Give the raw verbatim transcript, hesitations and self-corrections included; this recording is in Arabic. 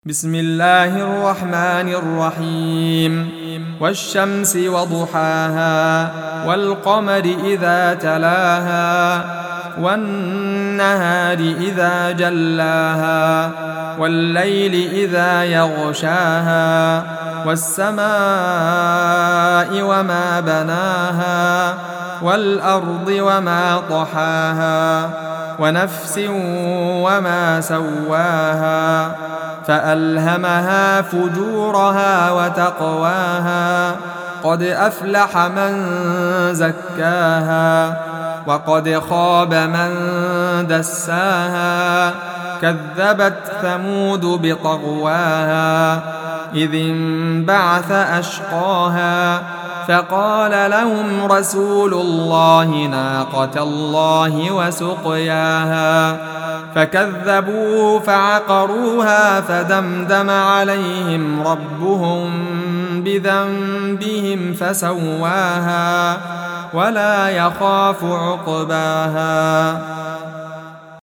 بسم الله الرحمن الرحيم والشمس وضحاها والقمر إذا تلاها والنهار إذا جلاها والليل إذا يغشاها والسماء وما بناها والأرض وما طحاها ونفس وما سواها فألهمها فجورها وتقواها قد أفلح من زكاها وقد خاب من دساها كذبت ثمود بطغواها إذ انبعث أشقاها فقال لهم رسول الله ناقة الله وسقياها فكذبوه فعقروها فدمدم عليهم ربهم بذنبهم فسواها ولا يخاف عقباها.